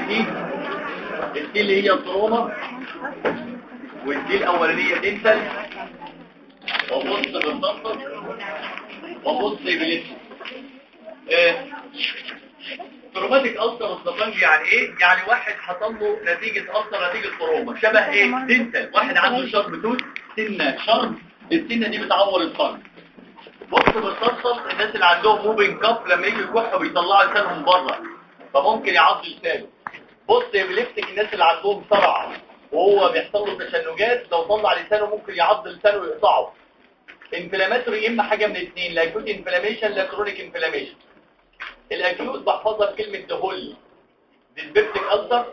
دي الدي اللي هي التروما، والدي الاولانيه دينتال، وبص بالضبط وبص بليس. تروماتيك ألسر الزفنج يعني ايه؟ يعني واحد حصل له نتيجة ألسر نتيجة تروما، شبه ايه؟ دينتال، واحد عنده شرب توت، سنة شرب، السنة دي بتعور الفرد. بص بالصلصل الناس اللي عندهم موبين كاب لما يجوا يكحوا بيطلعوا لسانهم بره، فممكن يعض لسانه. بص بليفتك الناس اللي عندهم صرع وهو بيحصل له تشنجات، لو طلع لسانه ممكن يعض لسانه ويقطعه. انفلاماتوري اما حاجه من الاثنين، لا اكوت انفلاميشن لا كرونيك انفلاميشن. الاكيوت بحفظها بكلمه دهول، ديسبيبتيك ألسر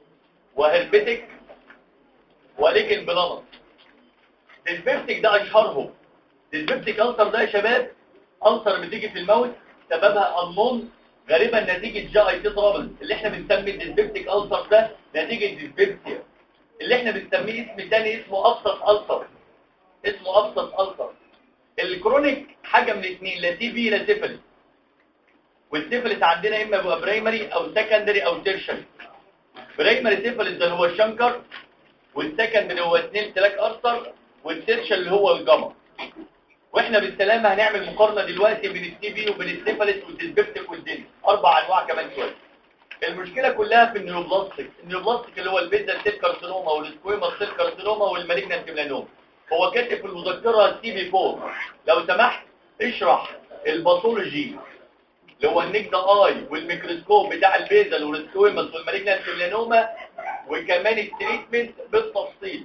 وهربتك وليكن بلانس. ديسبيبتيك ده اشهرهم. ديسبيبتيك ألسر ده يا شباب ألسر بتيجي في الموت، سببها انون، غالبا نتيجه جي اي تي ترابل، اللي احنا بنسمي الديسبيبتيك ألسر ده نتيجه ديسبيبتيا، اللي احنا بنسميه اسم تاني اسمه ابسط ألسر، اسمه ابسط ألسر. الكرونيك حاجه من الاثنين، لا تي بي لا سيفلس، والسيفلس عندنا اما بيبقى برايمري او سكندري او تيرشري. برايمري سيفلس ده هو الشنكر، والسكندري هو سنيل تلاك ألسر، والتيرشري اللي هو الجمر. واحنا بالسلامه هنعمل مقارنه دلوقتي بين التي بي وبين السيفلس والديسبيبتيك والدين، 4 انواع كمان شويه. المشكله كلها في النيوبلاستيك اللي هو البيزل سيل كارسينوما والسكويما سيل كارسينوما والمالجنانت ميلانوما. هو كاتب في المذكره التي بي 4. لو سمحت اشرح الباثولوجي اللي هو النيك ده اي والميكروسكوب بتاع البيزل والسكويماس والمالجنانت ميلانوما، وكمان التريتمنت بالتفصيل.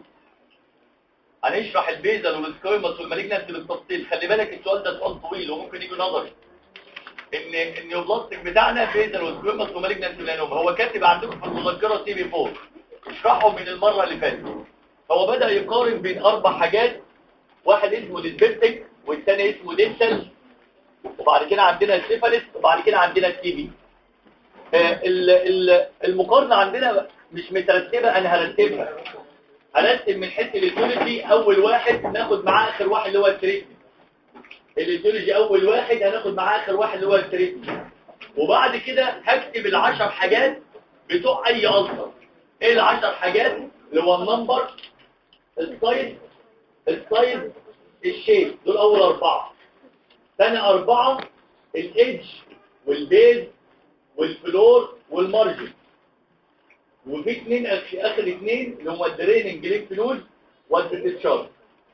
هنشرح البيزل والسكويماس والمالجنانت بالتفصيل. خلي بالك السؤال ده سؤال طويل وممكن يجي نظري. ان النيوبلاستيك بتاعنا بيزل وسكويماس ومالجنانت ميلانوما، هو كاتب عندكم في المذكره تي بي 4. اشرحه من المره اللي فاتت. هو بدأ يقارن بين 4 حاجات، واحد اسمه ديسبيبتيك والثاني اسمه دينتال، وبعد كده عندنا السيفاليس، وبعد كده عندنا التي بي. المقارنه عندنا مش مترتبه، انا هرتبها. هرتب من حيث الايديولوجي. اول واحد ناخد معاه اخر واحد اللي هو التريتمنت. الايديولوجي اول واحد هناخد معاه اخر واحد اللي هو التريتمنت، وبعد كده هكتب ال10 حاجات بتوع اي ألسر. ايه ال10 حاجات؟ اللي هو النمبر، السايز، الشيب، دول اول 4. ثاني 4 الايدج والبيز والفلور والمارجن، وفي 2 اخر 2 اللي هم الدريننج لينك نود والديتشارج.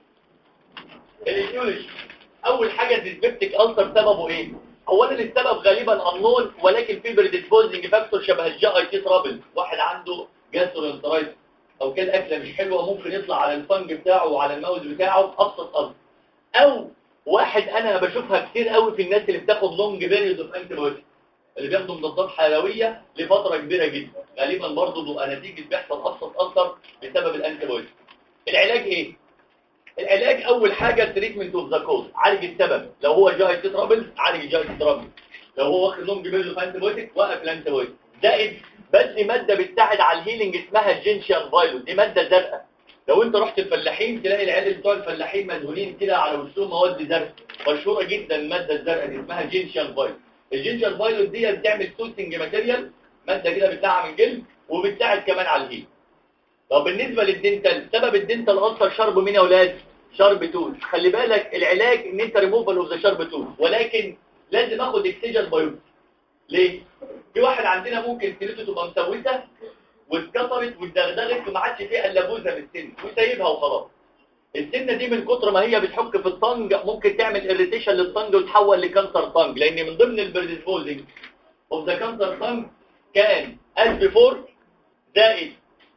الايديولوجي اول حاجه ديسبيبتيك ألسر سببه ايه؟ اولا السبب غالبا انون، ولكن في بريديسبوزنج فاكتور شبه الجي اي تي ترابل. واحد عنده جاسترونترايتس او كان اكله مش حلوه ممكن يطلع على الفنج بتاعه وعلى الماوز بتاعه ابسط ألسر. او واحد انا بشوفها كتير قوي في الناس اللي بتاخد لونج بيريود اوف انتيبيوتيك، اللي بياخدوا مضادات حيويه لفتره كبيره جدا، غالبا برضه بيبقى نتيجه بيحصل ابسط ألسر بسبب الانتيبيوتيك. العلاج ايه؟ العلاج اول حاجه تريتمنت اوف ذا كوز، عالج السبب. لو هو جي اي تي ترابل عالج الجي اي تي ترابل، لو هو واخد لونج بيريود اوف انتيبيوتيك وقف الانتيبيوتيك. زائد بدي ماده بتساعد على الهيلينج اسمها الجينشيان فايلوس، دي ماده زرقاء. لو انت رحت الفلاحين تلاقي العيال بتوع الفلاحين مدهونين كده على وشهم مواد زرقاء، مشهوره جدا الماده الزرقاء دي اسمها جينشيان فايلوس. الجينشيان فايلوس دي بتعمل سوتنج ماتيريال، ماده كده بتدعم الجلد وبتساعد كمان على الهيل. طب بالنسبه للدنتال، سبب الدنتال ألسر شرب مين يا اولاد؟ شرب توت. خلي بالك العلاج ان انت ريموفال اوف ذا شرب توت، ولكن لازم اخد اكسجين بايوبسي. ليه؟ في واحد عندنا ممكن سنته تبقى مسوسه واتكسرت واتدغدغت وما عادش فيها الا بوزه من السن وسايبها وخلاص. السنه دي من كتر ما هي بتحك في الطنج ممكن تعمل اريتيشن للطنج وتحول لكانسر طنج، لان من ضمن البريديسبوزنج اوف ذا كانسر طنج كان البيفور زائد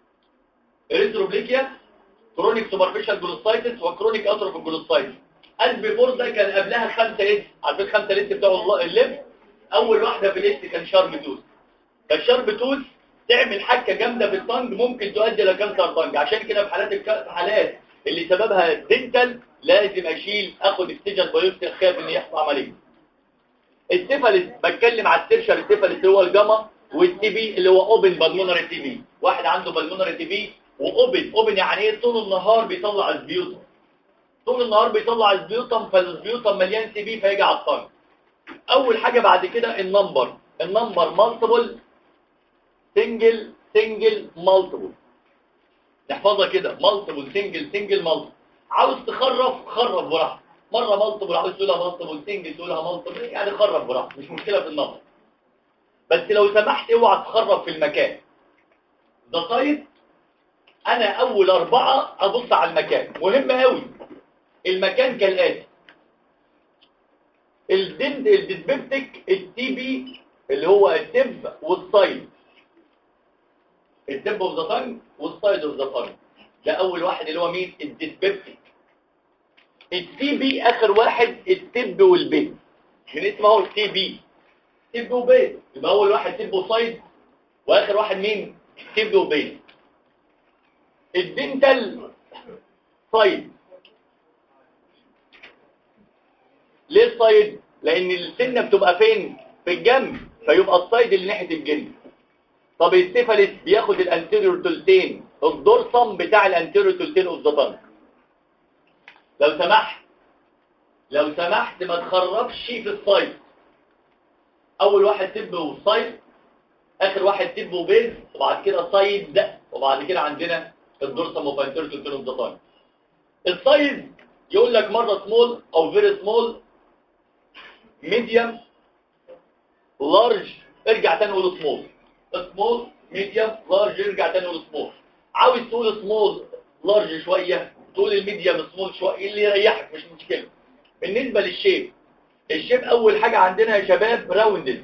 اريثروبليكيا، كرونيك سوبرفيشال جلوسايتس وكرونيك اتروفيك جلوسايتس. البيفور ده كان قبلها 5 لتر، عارفين 5 لتر بتوع اللب؟ اول واحده في الليست كان شارب توث. فالشارب توث تعمل حكه جامده في الطنج ممكن تؤدي الى كانسر طنج. عشان كده في حالات اللي سببها دنتال لازم اخد اكسجين بايوبسي، اخاف ان يحصل عمليه. السيفاليس بتكلم على التيرشر السيفاليس اللي هو الجاما، والتي بي اللي هو اوبن بالمونري تي بي. واحد عنده بالمونري تي بي واوبن يعني ايه؟ طول النهار بيطلع الزبيوتم، طول النهار بيطلع الزبيوتم، فالزبيوتم مليان تي بي فيجي على الطنج. اول حاجه بعد كده النمبر مالتيبل سنجل مالتيبل. نحفظها كده، مالتيبل سنجل مالتيبل. عاوز خرف براحتك، مره مالتيبل عاوز تقولها مالتيبل سنجل تقولها مالتيبل، يعني خرف براحتك مش مشكله في النظر. بس لو سمحت اوعى تخرف في المكان ده. طيب انا اول 4 ابص على المكان، مهم قوي. المكان كالاتي: الديسبيبتيك، التي بي اللي هو التب والسايد، التب اوف ذا تانج والسايد اوف ذا تانج. ده اول واحد اللي هو مين؟ الديسبيبتيك. التي بي اخر واحد التب والبيت، من اسمه هو التي بي، تب وبيت. يبقى اول واحد تب وسايد، واخر واحد مين؟ تب وبيت. الدنتال سايد. ليه السايد؟ لان السنه بتبقى فين؟ في الجنب، فيبقى السايد اللي ناحيه الجنب. طب السيفاليس بياخد الانتيريور تلتين، الدورسم بتاع الانتيريور تلتين اوف ذا تانج. لو سمحت ما تخربش في السايد. اول واحد تب وسايد، اخر واحد تب وبيز، وبعد كده سايد، وبعد كده عندنا الدورسم اوف انتيريور تلتين اوف ذا تانج. السايز يقول لك مره سمول او فيري سمول، ميديوم، لارج، ارجع تاني قول سمول ميديوم لارج، ارجع تاني قول سمول. عاوز تقول سمول لارج شويه، تقول الميديوم سمول شويه، اللي يريحك مش مشكله. بالنسبه للشيب، الشيب اول حاجه عندنا يا شباب راوندد،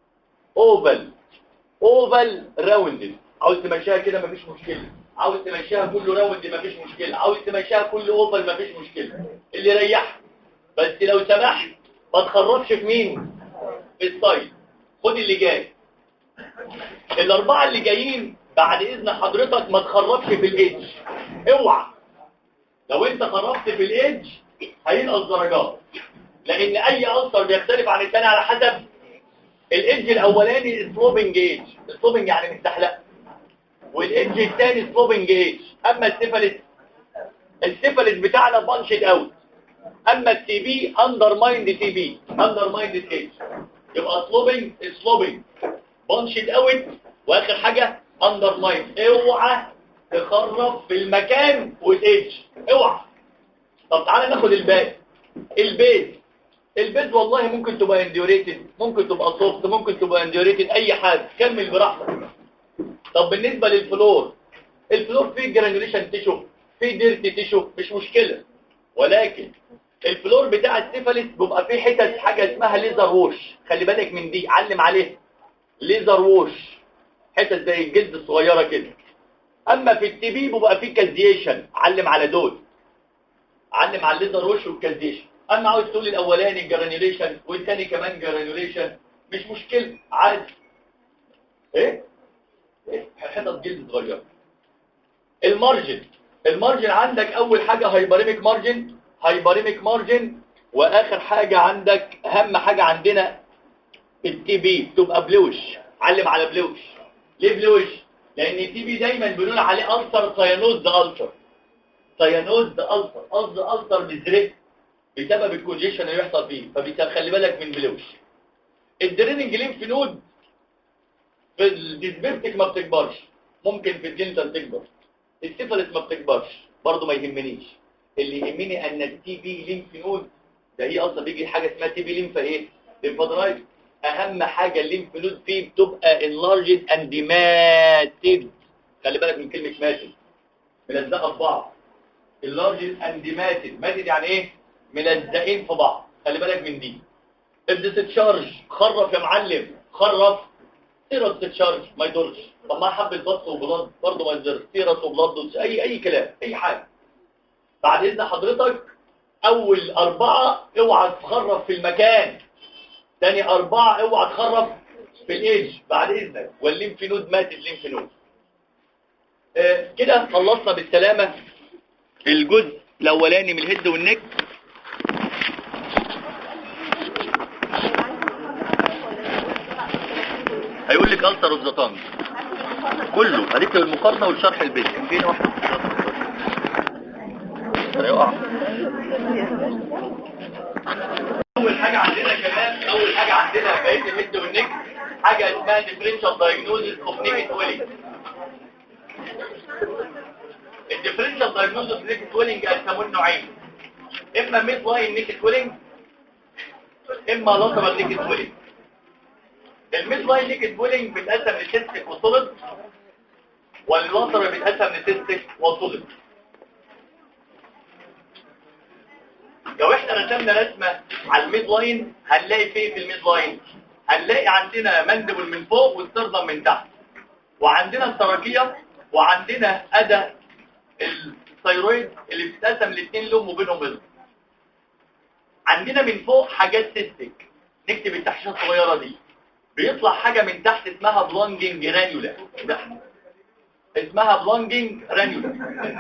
اوفال راوندد. عاوز تمشيها كده مفيش مشكله، عاوز تمشيها كله راوند مفيش مشكله، عاوز تمشيها كله اوفال مفيش مشكله، اللي يريحك. بس لو سمحت ما تخربش في مين؟ في السايد. خد اللي جاي، الاربعه اللي جايين بعد اذن حضرتك ما تخربش في الايدج، اوعى. لو انت خربت في الايدج هينقص درجات، لان اي ألسر بيختلف عن الثاني على حسب الايدج. الاولاني سلوبنج ايدج، سلوبنج يعني مستحلق، والايدج الثاني سلوبنج ايدج. اما السيفاليس بتاعنا بانشد اوت، اما التي بي اندرمايند تي بي، اندرمايند ايدج. يبقى سلوبنج بانشد اوت، واخر حاجه اندرمايند. اوعى تخرب في المكان والايدج، اوعى. طب تعالى ناخد الباقي. البيز والله ممكن تبقى انديوريتد، ممكن تبقى سوفت، ممكن تبقى انديوريتد، اي حاجه، كمل براحتك. طب بالنسبه للفلور، الفلور فيه جرانيوليشن تيشو، فيه ديرتي تيشو، مش مشكله. ولكن الفلور بتاع السيفاليس بيبقى فيه حتت حاجه اسمها ليزر ووش، خلي بالك من دي، علم عليها. ليزر ووش حتت زي الجلد الصغيره كده. اما في التي بي بيبقى فيه كازيشن، علم على دول، علم على الليزر ووش والكازيشن. اما عاوز تقول الاولاني جرانيوليشن والثاني كمان جرانيوليشن، مش مشكله، عادي. ايه حتت جلد صغيره. المارجن عندك اول حاجه هايبريميك مارجن، واخر حاجه عندك اهم حاجه عندنا التي بي بتبقى بلوش، علم على بلوش. ليه بلوش؟ لان التي بي دايما بنقول عليه ألسر سيانوز ألسر، قصد ألسر مزرق بسبب الكونجيشن اللي يحصل فيه، فخلي بالك من بلوش. الدريننج ليمف نود في الديسبيبتيك ما بتكبرش، ممكن في الدنتال تكبر. السيفاليس ما بتكبرش برضه، ما يهمنيش. اللي يهمني ان التي بي ليمف نود ده هي اصلا بيجي حاجه اسمها تي بي ليمف ايه؟ ليمفادرايت. اهم حاجه الليمف نود فيه بتبقى انلارجد اند ماتد، خلي بالك من كلمه ماتد، ملزقه في بعض. اللارجد اند ماتد يعني ايه؟ ملزقين في بعض، خلي بالك من دي. الديسشارج خرف يا معلم، خرف. سيرس تتشارج ما يضرش. طب ما حبه بط وبلاد برضه ما يضرش، سيرس وبلاد اي كلام، اي حاجه. بعد اذن حضرتك اول 4 اوعى تخرف في المكان، ثاني 4 اوعى تخرف في الايدج بعد اذنك. والليمف نود مات، الليمف نود. كده خلصنا بالسلامه الجزء الاولاني من الهيد والنك. هيقول لك ألسر اوف ذا تانج كله، هديك المقارنه والشرح البيت. فين واحد هيقع. اول حاجه عندنا يا شباب، اول حاجه عندنا بقيه الهيد والنك حاجه اسمها differential diagnosis of naked swelling. الديفرنشال diagnosis of naked swelling قسموه نوعين، اما ميد لاين naked swelling اما lateral naked swelling. الميد لاين naked swelling بيتقسم لسيستيك وسوليد، واللاترال بيتقسم لسيستيك وسوليد. لو احنا رسمنا رسمه على الميد لاين هنلاقي فيه في الميد لاين هنلاقي عندنا مندبل من فوق والسردم من تحت، وعندنا التراكيه، وعندنا أدى الثيرويد اللي بتتقسم لاثنين لوب وبينهم بيض. عندنا من فوق حاجات سيستيك، نكتب التحشيشه الصغيره دي، بيطلع حاجه من تحت اسمها بلونجنج رانيولا، اسمها بلونجنج رانيولا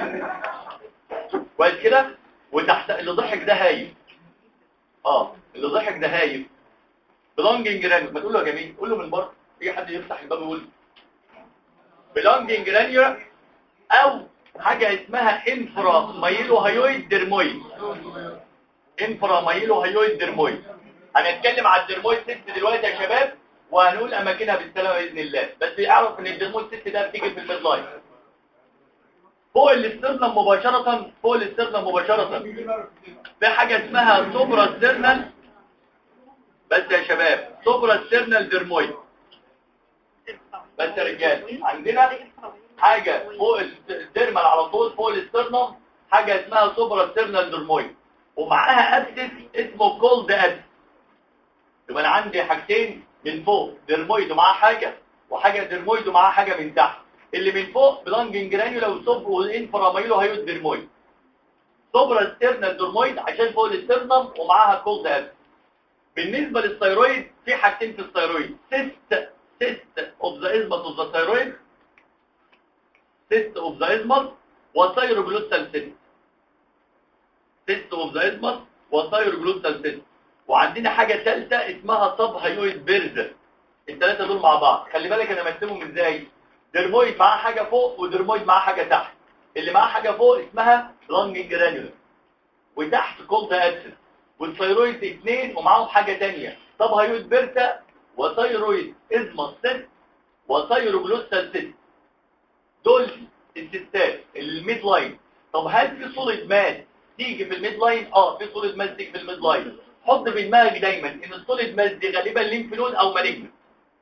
كويس كده. وتحت اللي ضحك ده هايف، اللي ضحك ده هايف بلونجنج رانيولا. ما تقول له يا جميل، قول له من بره، في حد يفتح الباب ويقول بلونجنج رانيولا، او حاجه اسمها انفرا مايلو هايويد ديرمويد. انفرا مايلو هايويد ديرمويد. هنتكلم على الديرمويد سيست دلوقتي يا شباب، وهنقول اماكنها بالسلامه باذن الله. بس يعرف ان الديرمويد سيست ده بتيجي في الميد لاين فوق الاسترنم مباشره، فوق الاسترنم مباشره في حاجه اسمها سوبرا ستيرنال. بس يا شباب سوبرا ستيرنال ديرمويد. بس يا رجال عندنا حاجه فوق الديرمال على طول فوق الاسترنم، حاجه اسمها سوبرا ستيرنال ديرمويد، ومعاها ابسس اسمه كولد ابسس. يبقى انا عندي حاجتين من فوق، ديرمويد ومعاه حاجه، وحاجه ديرمويد ومعاه حاجه من تحت. اللي من فوق بلانجنج جرانيولا وسوب والانفرا مايلو هايود ديرمويد. سوبرا ستيرنال ديرمويد عشان فوق الاسترنم ومعاها كولد ابسس. بالنسبه للثيرويد في حاجتين في الثيرويد، سيست اوف ذا ازمس اوف ذا ثيرويد، سيست اوف ذا ازمس وثيروجلوتال سيست. سيست اوف ذا ازمس وثيروجلوتال سيست. وعندنا حاجه ثالثه اسمها سب هايويد بيرز. الثلاثه دول مع بعض خلي بالك انا مقسمهم ازاي. ديرمويد معاه حاجه فوق وديرمويد معاه حاجه تحت. اللي معاه حاجه فوق اسمها لانجنج جرانيولر، وتحت كولد ابسس. والثيرويد اثنين ومعاهم حاجه ثانيه، سب هايويد بيرتا وثيرويد ازمس سيست وثيروجلوتال سيست. دول السيستات الميد لاين. طب هل في سوليد ماس تيجي في الميد لاين؟ في سوليد ماس تيجي في الميد لاين. حط في دماغك دايما ان السوليد ماس دي غالبا ليمف نود او مالجنت.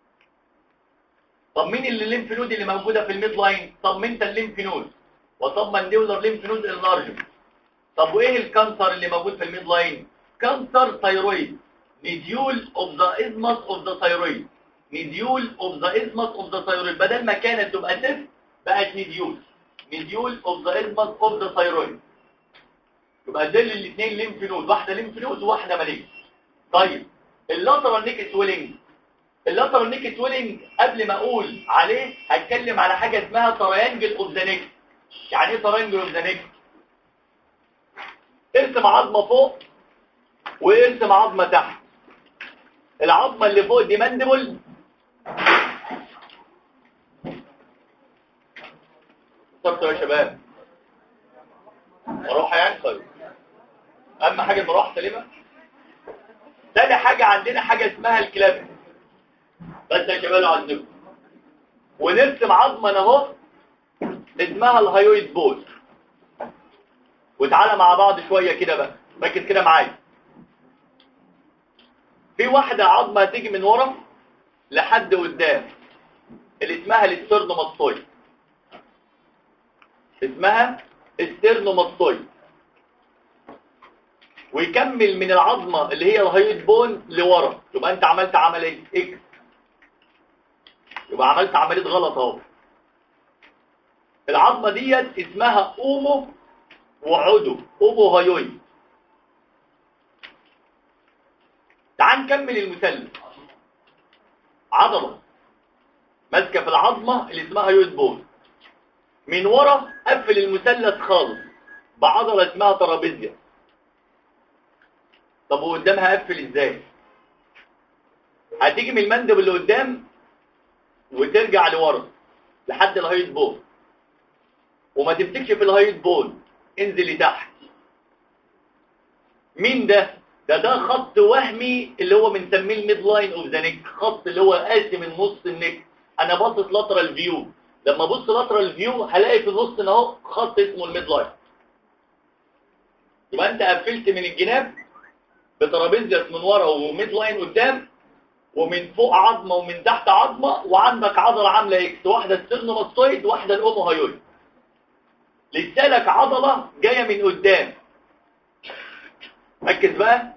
طب مين اللي الليمف نود اللي موجوده في الميد لاين؟ طب انت الليمف نود، وطب مانديولار ليمف نود انلارجمنت. طب وايه الكانسر اللي موجود في الميد لاين؟ كانسر ثيرويد، نيديول اوف ذا ازمس اوف ذا ثيرويد. نيديول اوف ذا ازمس اوف ذا ثيرويد، بدل ما كانت تبقى سيف بقت نيديول. نيديول اوف ذا ازمس اوف ذا ثيرويد. يبقى دول الاثنين ليمف نود، واحده ليمف نود وواحده مالجنت. طيب اللاترال نيك سويلنج. اللاترال نيك سويلنج قبل ما اقول عليه هتكلم على حاجه اسمها تريانجل اوف ذا نيك. يعني ايه تريانجل اوف ذا نيك؟ ارسم عظمه فوق وارسم عظمه تحت. العظمه اللي فوق دي مانديبل، صرتوا يا شباب مروحه يعني طيب. اهم حاجه المروحه سليمه. تاني حاجه عندنا حاجه اسمها الكلاب. بس يا شباب عندكم ونرسم عظمه اهو اسمها الهايويد بول. وتعالى مع بعض شويه كده بقى، ركز كده معايا. في واحده عظمه هتيجي من ورا لحد قدام اللي اسمها الاسترنوماستويد. اسمها استرنوماستويد. ويكمل من العظمه اللي هي الهايويد بون لورا. يبقى انت عملت عمليه اكس، يبقى عملت عمليه غلط اهو. العظمه ديت اسمها اومو وعدو، اومو هايويد. تعال نكمل المثلث. عضله ماسكه في العظمه اللي اسمها هايويد بون، من ورا قفل المثلث خالص بعضله اسمها ترابيزيا. طب وقدامها قفل ازاي؟ هتيجي من المندب اللي قدام وترجع لورا لحد الهايويد بون، وما تمسكش في الهايويد بون، انزل لتحت. مين ده؟ ده خط وهمي اللي هو بنسميه الميد لاين اوف ذا نيك، خط اللي هو قاسم من نص النك. انا باصص لاترال فيو، لما ابص لاترال فيو هلاقي في النص اهو خط اسمه الميد لاين. يبقى انت قفلت من الجناب بترابيزيوس من ورا وميد لاين قدام، ومن فوق عظمه ومن تحت عظمه، وعندك عضله عامله اكس، واحده السترنوماستويد واحده الاوموهايويد. لسه لك عضله جايه من قدام، ركز بقى،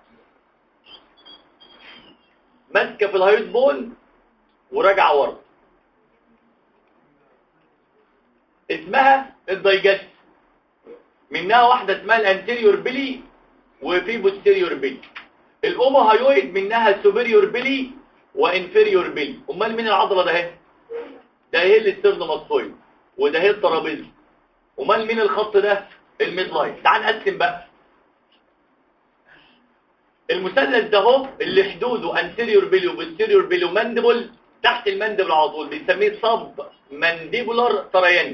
ماسكه في الهايويد بون وراجعه ورا، اسمها الدايجست. منها واحده اسمها الانتيريور بيلي وفي بوستيريور بيلي. الاوموهايويد منها سوبيريور بيلي وانفيريور بيلي. امال مين العضله ده اهي؟ ده هي الاسترنوماستويد وده هي الترابيزه. امال مين الخط ده؟ الميد لاين. تعال نقسم بقى. المثلث ده اهو اللي حدوده انتيريور بيلي وبوستيريور بيلي ومانديبل، تحت المانديبل على طول بنسميه سب مانديبولار تريانجل.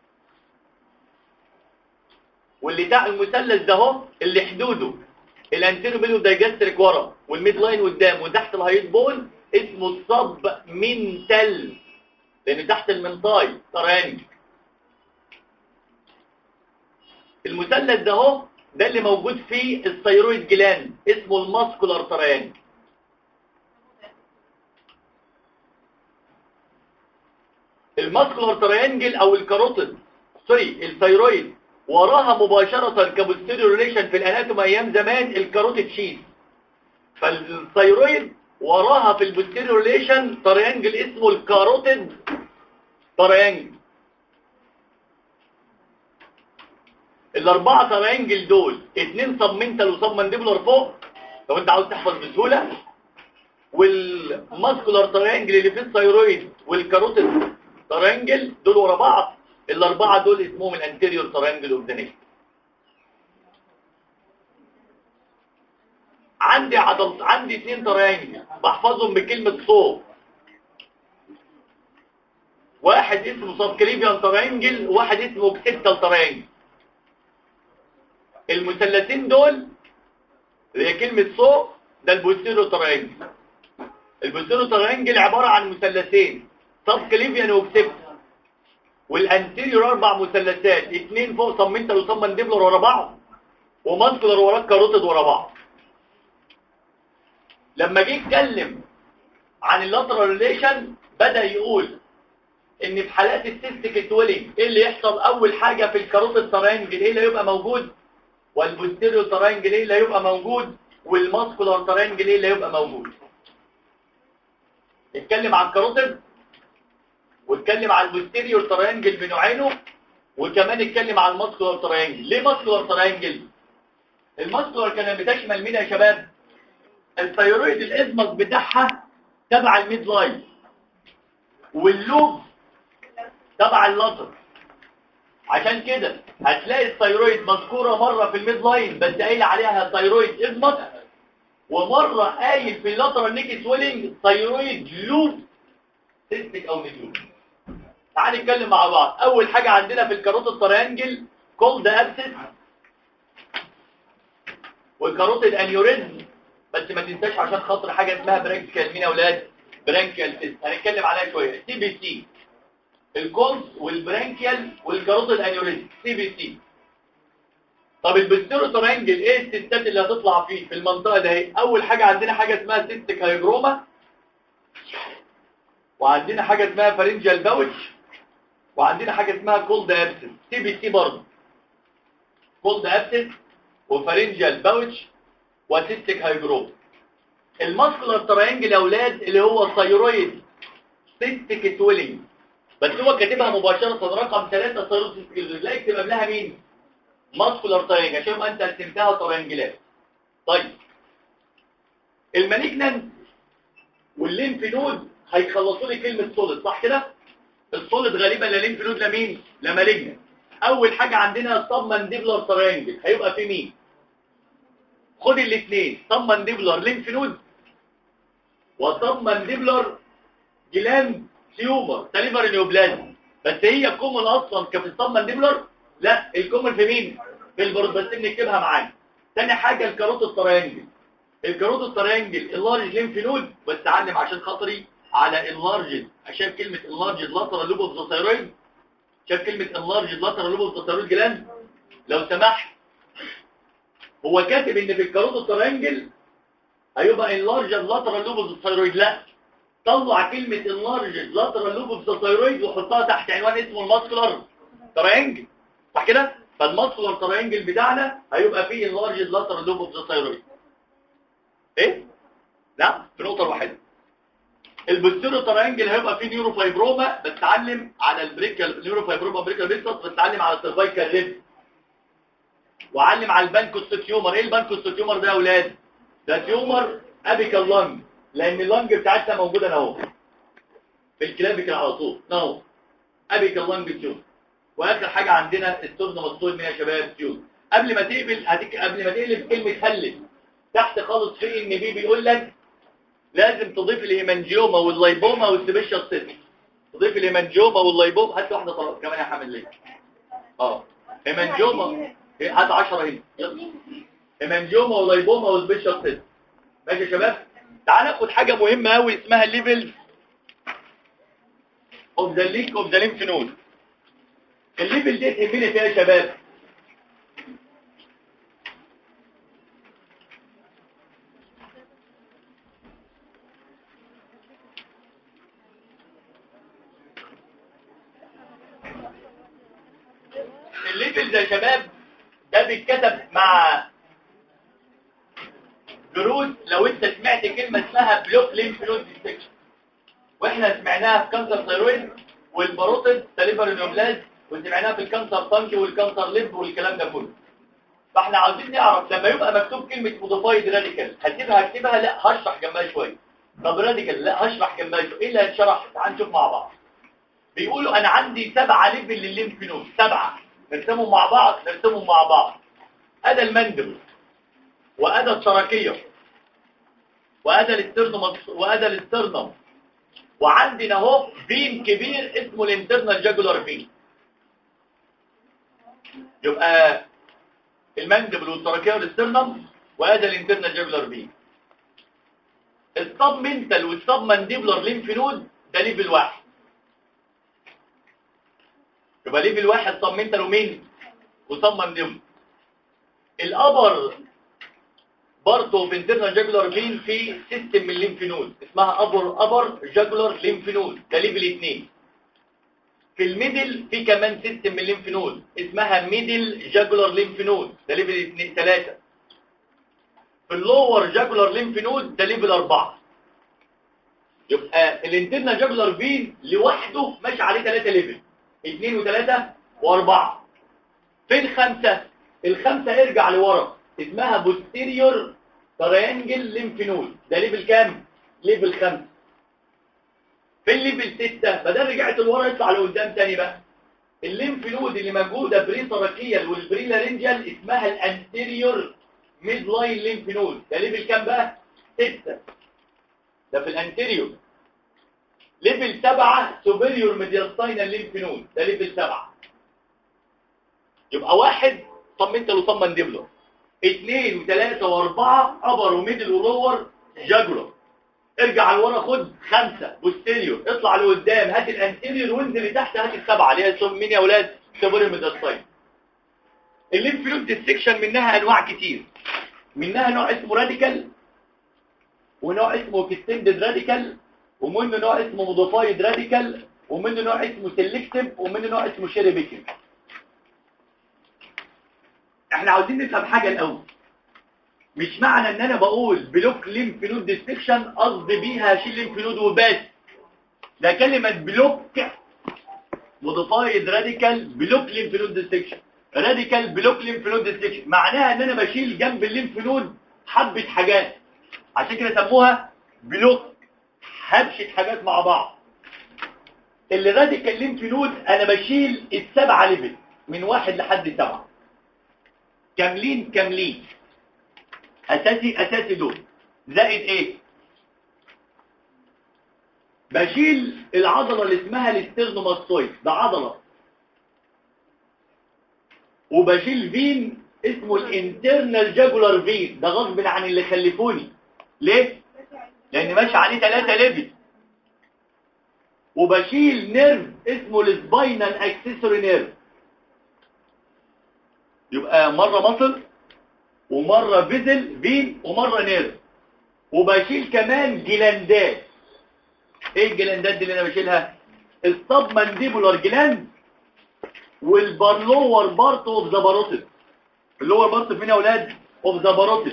واللي تحت المثلث ده اهو اللي حدوده الانتيريور بيلي والدايجاستريك ورا والميد لاين قدام وتحت الهايد بون اسمه السب مينتال، لان تحت المنطاي تريانجل. المثلث ده اهو ده اللي موجود فيه الثيرويد جلاند اسمه الماسكولار تريانجل. الماسكولار تريانجل او الكاروتيد الثيرويد وراها مباشرة كبوستيريور ريليشن في الاناتوم ايام زمان الكاروتيد شيث. فالثيرويد وراها في البوستيريور ريليشن تريانجل اسمه الكاروتيد تريانجل. الاربعه تريانجل دول 2 سبمنتال وسب مانديبولار فوق لو انت عاوز تحفظ بسهوله، والماسكولار تريانجل اللي فيه الثيرويد والكاروتيد تريانجل دول ورا بعض. الاربعه دول اسمهم الانتيريور تريانجل اوف ذا نيك. عندي 2 تريانجل بحفظهم بكلمه صوت. واحد اسمه سبكليفيان تريانجل وواحد اسمه اوكسيتال تريانجل. المثلثين دول اللي هي كلمه صوت ده البوستيريور تريانجل. البوستيريور تريانجل عباره عن مثلثين سبكليفيان واوكسيتال، والانتيريور 4 مثلثات، 2 فوق سبمنتال وسب مانديبولار ورا بعض، وماسكولار وراك كاروتيد ورا بعض. لما جه يتكلم عن اللاترال ريليشن بدا يقول ان في حالات السيستيك تويلينج ايه اللي يحصل؟ اول حاجه في الكاروتيد تريانجل ايه اللي هيبقى موجود؟ والبوستيريور تريانجل ايه اللي هيبقى موجود؟ والماسكولار تريانجل ايه اللي هيبقى موجود؟ اتكلم عن الكاروتيد واتكلم عن البوستيريور تريانجل بنوعينه، وكمان اتكلم عن الماسكولار تريانجل. ليه ماسكولار تريانجل؟ الماسكولار كان بتشمل مين يا شباب؟ الثيرويد الازمس بتاعها تبع الميد لاين، واللوب تبع اللاتر. عشان كده هتلاقي الثيرويد مذكوره مره في الميد لاين بس قايل عليها ثيرويد ازمس، ومره قايل في اللاترال نيك سويلنج ثيرويد لوب سيستيك او ميديول. تعال نتكلم مع بعض. اول حاجه عندنا في الكاروتيد تريانجل كولد ابسس والكاروتيد انيوريزم، بس ما تنساش عشان خاطر حاجه اسمها برانكيال. مين يا اولاد؟ برانكيال سيست هنتكلم عليها شويه. سي بي سي الكولز والبرانكيال والكاروتيد انيوريزم سي بي سي. طب البوستيريور تريانجل ايه السيستات اللي هتطلع فيه في المنطقه ده اهي؟ اول حاجه عندنا حاجه اسمها سيستيك هايجروما، وعندنا حاجه اسمها فارنجال باوتش، وعندنا حاجه اسمها كولد ابسس. سي بي سي برضه كولد ابسس وفارنجال باوتش وسيستيك هايجروما. الماسكولار تريانجل يا اولاد اللي هو ثيرويد سيستيك تويلينج، بس هو كاتبها مباشره رقم 3 ثيرويد سيستيك. لا يكتب قبلها مين؟ ماسكولار تريانجل، عشان ما انت قسمتها تريانجلات. طيب المالجنانت والليمف نود هيخلصوا لي كلمه سوليد، صح كده؟ السوليد غالبا لا ليمف نود لا مين؟ لا مالجنانت. اول حاجه عندنا سب مانديبولار تريانجل هيبقى في مين؟ خد الاثنين، سب مانديبولار ليمف نود وسب مانديبولار جلاند تيومر ساليفر نيوبلازم. بس هي كومن اصلا كفي السب مانديبولار؟ لا، الكومن في مين؟ في البرد، بس نكتبها معانا. ثاني حاجه الكاروتيد تريانجل الكاروتيد تريانجل اللارج ليمف نود، بس علم عشان خاطري على اللارج. شايف كلمه اللارج لاترال لوب اوف ذا ثايرويد؟ شايف كلمه اللارج لاترال لوب اوف ذا ثايرويد جلاند؟ لو سمحت، هو كاتب ان في الكاروتيد تريانجل هيبقى اللارج لاترال لوب اوف ذا ثايرويد. لا، طلع كلمه اللارج لاترال لوب اوف ذا ثايرويد وحطها تحت عنوان اسمه الماسكولار تريانجل، صح كده؟ فالماسكولار تريانجل بتاعنا هيبقى فيه اللارج لاترال لوب اوف ذا ثايرويد. ايه؟ لا، في نقطه واحده. البوستيرو تريانجل هيبقى فيه نيوروفايبروما، بتعلم على البريكال نيوروفايبروما بريكال بيستس، بتعلم على السيرفايكال ريب، وعلم على البانكوست تيومر. ايه البانكوست تيومر ده يا اولاد؟ ده تيومر ابيكال لانج، لان اللانج بتاعتها موجوده اهو في الكلافيكال على طول اهو، ابيكال لانج تيومر. واخر حاجه عندنا الستورنوماستويد من يا شباب تيومر. قبل ما تقبل قبل ما تقلب كلمه هلل تحت خالص في ان بي بيقول لك لازم تضيف الهيمانجيوما واللايبوما والسبيشال سيست. تضيف الهيمانجيوما واللايبوما. هات واحده طلب كمان يا حامد ليه. هيمانجيوما هات 10 هنا. هيمانجيوما ولايبوما والسبيشال سيست. ماشي يا شباب؟ تعال ناخد حاجه مهمه قوي اسمها الليفل اوف ذا ليك اوف ذا ليمف نود. الليفل دي تهمني فيها يا شباب. الليفل ده يا شباب ده بيتكتب مع جروز. لو انت سمعت كلمه اسمها بلوك ليمف نود ديستكشن، واحنا سمعناها في كانسر ثايرويد والباروتيد سليفري نيوبلاز، وسمعناها في الكانسر طنك والكانسر ليب والكلام ده كله. فاحنا عاوزين نعرف لما يبقى مكتوب كلمه موديفايد راديكال هكتبها لا هشرح جنبها شويه. طب راديكال لا هشرح جنبها شويه. ايه اللي هيتشرح؟ تعال نشوف مع بعض. بيقولوا انا عندي 7 ليفل للليمف نود، 7 نرسمهم مع بعض. ادى المندل، وادى التراكيه، وادى الاسترنم، وعندنا اهو فين كبير اسمه الانترنال جاجولار فين. يبقى المندبل والتراكيه والاسترنم وادى الانترنال جاجولار فين. السب منتال والسب مانديبولار ليمف نود ده ليفل 1. يبقى ليفل 1 سب منتال ومين وسب مانديبولار. الابر بارت اوف انترنال جاجولار فين في سيستم من الليمف نود اسمها ابر جاجولار ليمف نود، ده ليفل 2. في الميدل في كمان سيستم من الليمف نود اسمها ميدل جاجولار ليمف نود، ده ليفل 2 3. في اللور جاجولار ليمف نود ده ليفل 4. يبقى الانترنال جاجولار فين لوحده ماشي عليه 3 ليفل، 2 و3 و4. في الخمسه ارجع لورا اسمها بوستيريور تريانجل ليمف نود، ده ليفل كام؟ ليفل 5. في الليفل 6 بدل رجعت لورا يطلع لقدام تاني بقى. الليمف نود اللي موجوده بريتراكيال والبريلارنجال اسمها الانتيريور ميد لاين ليمف نود، ده ليفل كام بقى؟ 6. ده في الانتيريور. ليفل 7 سوبيريور ميدياستاينال ليمف نود، ده ليفل 7. يبقى 1 طمنت له طمن ديبلو، 2 و3 و4 ابر وميدل ولور جاجولار. ارجع لورا خد 5 بوستيريور، اطلع لقدام هات الانتيريور وانزل لتحت هات ال7 اللي هي مين يا اولاد؟ سوبيريور ميدياستاين. الليمف نود ديسكشن منها انواع كتير. منها نوع اسمه راديكال، ونوع اسمه اكستندد راديكال، ومنه نوع اسمه موديفايد راديكال، ومنه نوع اسمه سيلكتيف، ومنه نوع اسمه شيري بيكنج. احنا عاوزين نفهم حاجه الاول. مش معنى ان انا بقول بلوك ليمف نود ديسكشن قصدي بيها شيل ليمف نود وبس. ده كلمه بلوك موديفايد راديكال بلوك ليمف نود ديسكشن، راديكال بلوك ليمف نود ديسكشن، معناها ان انا بشيل جنب الليمف نود حبه حاجات، عشان كده سموها بلوك، هبشت حاجات مع بعض. اللي راديكال ليمف نود انا بشيل ال7 ليفل من 1 لحد 7 كاملين اساسي دول. زائد ايه؟ بشيل العضله اللي اسمها الاسترنوماستويد، ده عضله، وبشيل فين اسمه الانترنال جاجولار فين، ده غصب عن اللي خلفوني. ليه؟ لان ماشي عليه 3 ليفل. وبشيل نيرف اسمه السباينال اكسسوري نيرف، يبقى مره مصل ومره فيزل فين ومره نيرف. وبشيل كمان جلاندات. ايه الجلاندات دي اللي انا بشيلها؟ السب مانديبولار جلاند والبارلور بارت اوف ذا باروتيد. اللور بارت فين يا اولاد؟ اوف ذا باروتيد.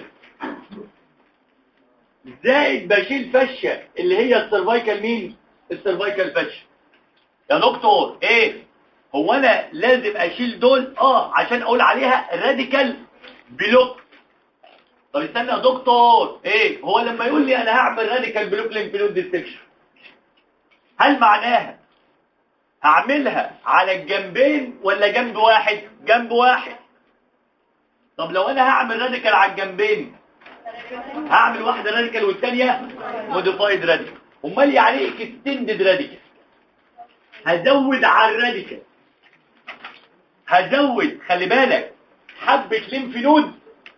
زائد بشيل فشه اللي هي السيرفايكال مين؟ السيرفايكال فشه. يا دكتور ايه هو انا لازم اشيل دول؟ عشان اقول عليها راديكال بلوك. طب استنى يا دكتور، ايه هو لما يقول لي انا هعمل راديكال بلوك للفلويد ديسكشن، هل معناها هعملها على الجنبين ولا جنب واحد؟ جنب واحد. طب لو انا هعمل راديكال على الجنبين، هعمل واحده راديكال والثانيه موديفايد راديكال. امال يعني ايه اكستندد راديكال؟ هزود على الراديكال، هزود، خلي بالك، حبه ليمف نود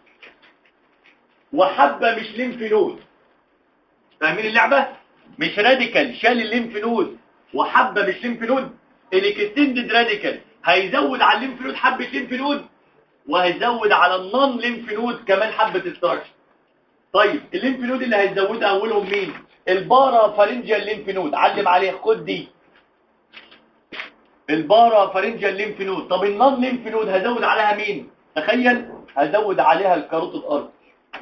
وحبه مش ليمف نود. فاهمين اللعبه؟ مش راديكال شال الليمف نود وحبه مش ليمف نود. الاكستندد راديكال هيزود على الليمف نود حبه ليمف نود، وهيزود على النون ليمف نود كمان حبه استراكشر. طيب الليمف نود اللي هيزودها اولهم مين؟ البارا فارنجيال ليمف نود. علم عليه، خد دي البارا فارنجيال ليمف نود. طب النون ليمف نود هزود عليها مين؟ تخيل، هزود عليها الكاروتيد ارتري.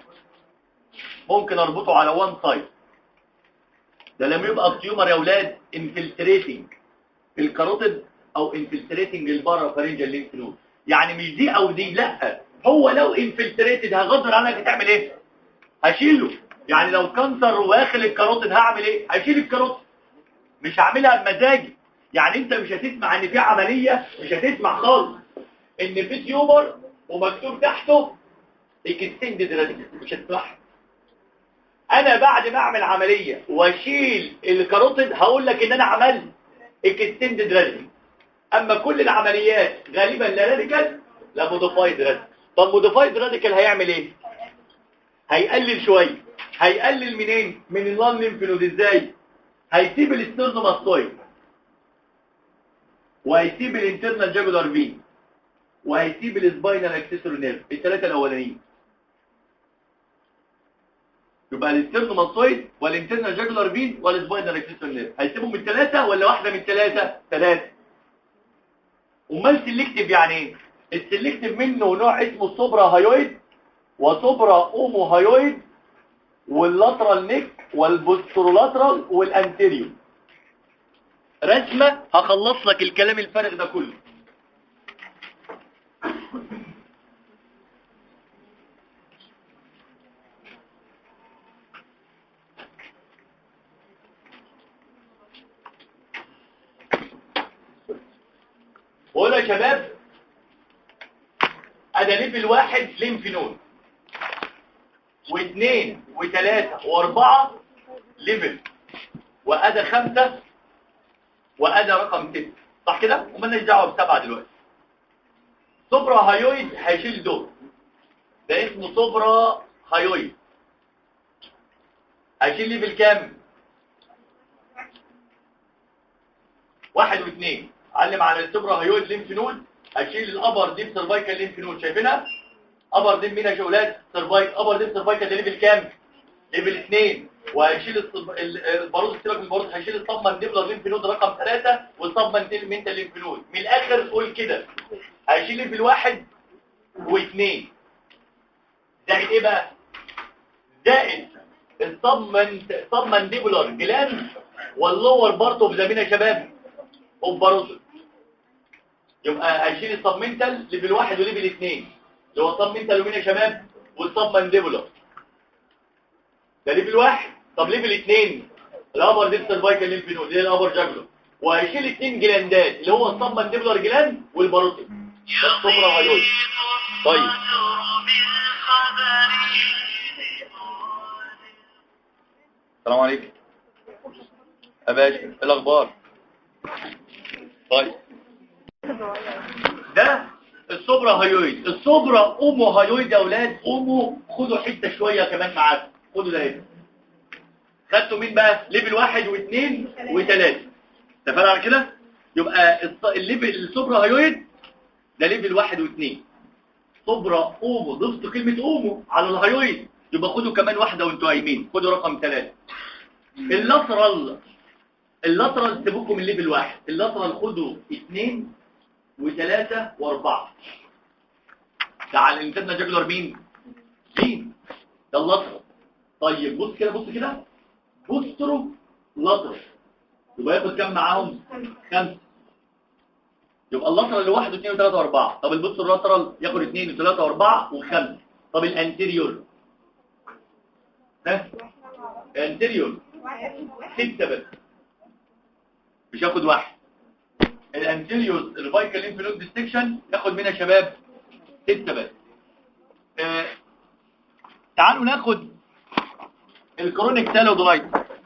ممكن اربطه على وان سايد. ده لما يبقى التيومر يا اولاد انفلتريتنج الكاروتيد او انفلتريتنج البارا فارنجيال ليمف نود. يعني مش دي او دي، لا، هو لو انفلتريتد هغدر عنك هتعمل ايه؟ هشيله. يعني لو كانسر واخل الكاروتيد هعمل ايه؟ هشيل الكاروتيد، مش هعملها بمزاجي. يعني انت مش هتسمع ان في عمليه، مش هتسمع خالص ان في تيومر ومكتوب تحته اكستندد راديكال، مش هتسمعها. انا بعد ما اعمل عمليه واشيل الكاروتيد هقول لك ان انا عملت اكستندد راديكال. اما كل العمليات غالبا لا راديكال لا موديفايد راديكال. طب موديفايد راديكال هيعمل ايه؟ هيقلل شويه. هيقلل منين؟ من اللان ليمف نود. ازاي؟ هيسيب الاسترنوماستويد وهيسيب الانترنال جاجولار فين وهيسيب السباينال اكسسوري نيرف، الثلاثه الاولانيين. يبقى الاسترنوماستويد والانترنال جاجولار فين والسباينال اكسسوري نيرف هيسيبهم من الثلاثه ولا واحده من الثلاثه؟ ثلاثه. امال سيلكتيف يعني ايه؟ السيلكتيف منه نوع اسمه السوبرا هايويد وسوبرا اومو هايويد واللاترال نيك والبوسترولاترال والانتيريور. رسمه هخلص لك الكلام الفارغ ده كله. بقول يا شباب، ادي ليفل 1 ليمف نود، واثنين وثلاثة واربعة ليفل، وادي 5 وادي رقم 6. صح كده؟ ومالناش دعوه ب7 دلوقتي. سوبرا هايويد هيشيل دول، ده اسمه سوبرا هايويد. هيشيل ليفل كام؟ 1 و2. علم على السوبرا هايويد ليمف نود. هشيل الابر ديب سيرفايكال ليمف نود، شايفينها؟ ابر ديب مين يا شباب؟ سيرفايك. ابر ديب سيرفايكال ليفل كام؟ ليفل 2. وهيشيل الباروز. سيبك من الباروز، هيشيل الصب مانديبولار ليمف نود رقم 3 والصب مانتال ليمف نود. من الاخر قول كده، هيشيل ليفل 1 و2. زائد ايه بقى؟ زائد الصب مانديبولار جلاند واللور بارت اوف ذا مين يا شباب؟ اوف باروز. يبقى هيشيل الصب مانتال ليفل 1 وليفل 2 اللي هو الصب مانتال ومين يا شباب؟ والصب مانديبولار. ده ليفل 1. طب ليفل 2 الابر ديب سيرفايكال ليمف نود اللي هي الابر جاجولار. وهيشيل 2 جلاندات اللي هو الصب مانديبولار جلاند والباروتيد. السوبرا هايويد. طيب السلام عليكم يا باشا، ايه الاخبار؟ طيب ده والسوبرا هايويد. السوبرا اومو هايويد يا اولاد، اومو خدوا حته شويه كمان معاكم، خدوا ده هنا. خدتوا مين بقى؟ ليفل 1 و2 و3. اتفقنا على كده؟ يبقى الليفل السوبرا هايويد ده ليفل 1 و2. سوبرا اومو، ضفت كلمه اومو على الهايويد، يبقى خدوا كمان واحده وانتوا قايمين، خدوا رقم 3. اللاترال سيبوكم من ليفل 1، اللاترال خدوا 2 و3 و4. تعال انتبنا جاكولار مين؟ ده اللاترال. طيب بص كده بوسترو لاترال، يبقى ياخد كام معاهم؟ 5. يبقى اللاترال لوحده 2 و3 و4. طب البوسترو لاترال ياخد 2 و3 و4 و5. طب الانتيريور الانتيريور 6 بس، مش ياخد 1. الانتيريور الفايكال انفلود ديستكشن ياخد منها شباب 6 بس. تعالوا ناخد الكرونيك تالودونايت.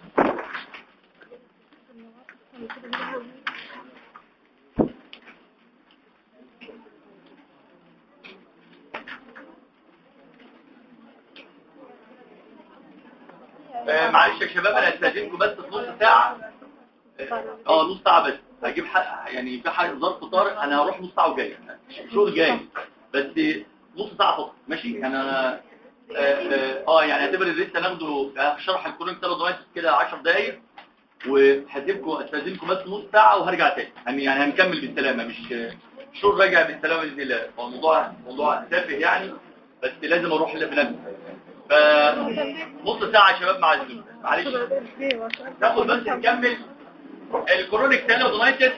معلش يا شباب انا هستاذنكم بس في نص ساعه. نص ساعه بس، هجيب يعني في حاجه ظرف طارئ، انا هروح نص ساعه وجاي، شغل جاي بس نص ساعه فقط ماشي. يعني انا يعني اعتبر لسه ناخده شرح الكورونيك تالودونايت كده 10 دقايق، وهسيبكم استاذنكم بس نص ساعه وهرجع تاني. يعني هنكمل بالسلامه، مش شغل راجع بالسلامه باذن الله. هو موضوع تافه يعني، بس لازم اروح بنفسي. نص ساعه يا شباب مع الزوم، معلش ناخد بس نكمل الكرونيك تالودونايتس.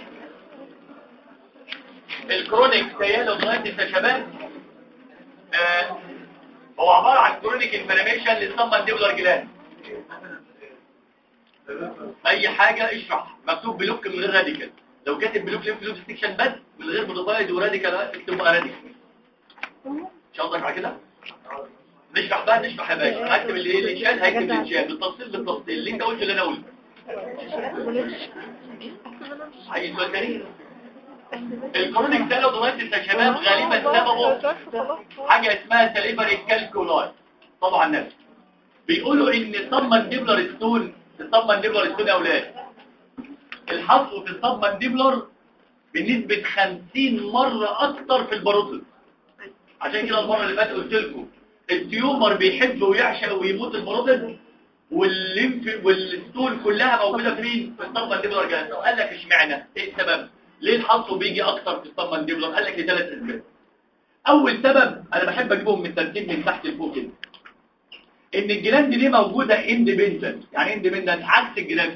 الكرونيك تالودونايتس يا شباب هو عباره عن كرونيك انفلاميشن للسبمانديبولار جلاند. اي حاجه اشرح، مكتوب بلوك من غير راديكال. لو كاتب بلوك ليمفلود ستيكشن بس من غير موديفايد وراديكال اكتب راديكال ان شاء الله. على كده نشرح يا باشا. هكتب الانشال، هكتب الانشال بالتفصيل اللي انت قلت اللي انا قلته. عايز سؤال تاني؟ الكرونيك تالودونايتس يا شباب غالبا سببه حاجه اسمها سليفري كالكولاي. طبعا الناس بيقولوا ان السبمانديبولار ستون يا اولاد، الحصو في السبمانديبولار بنسبه 50 مره اكتر في الباروتيد. عشان كده المره اللي فاتت قلت لكم التيومر بيحب ويعشق ويموت الباروتيد، والليمف والستول كلها موجوده فين؟ في السبمانديبولار جلاند. قال لك اشمعنى؟ ايه السبب؟ ليه الحصو بيجي اكتر في السبمانديبولار؟ قال لك لثلاث اسباب. اول سبب انا بحب اجيبهم من الترتيب من تحت لفوق كده، ان الجلاند دي موجوده اندبندنت. يعني اندبندنت عكس الجلاند،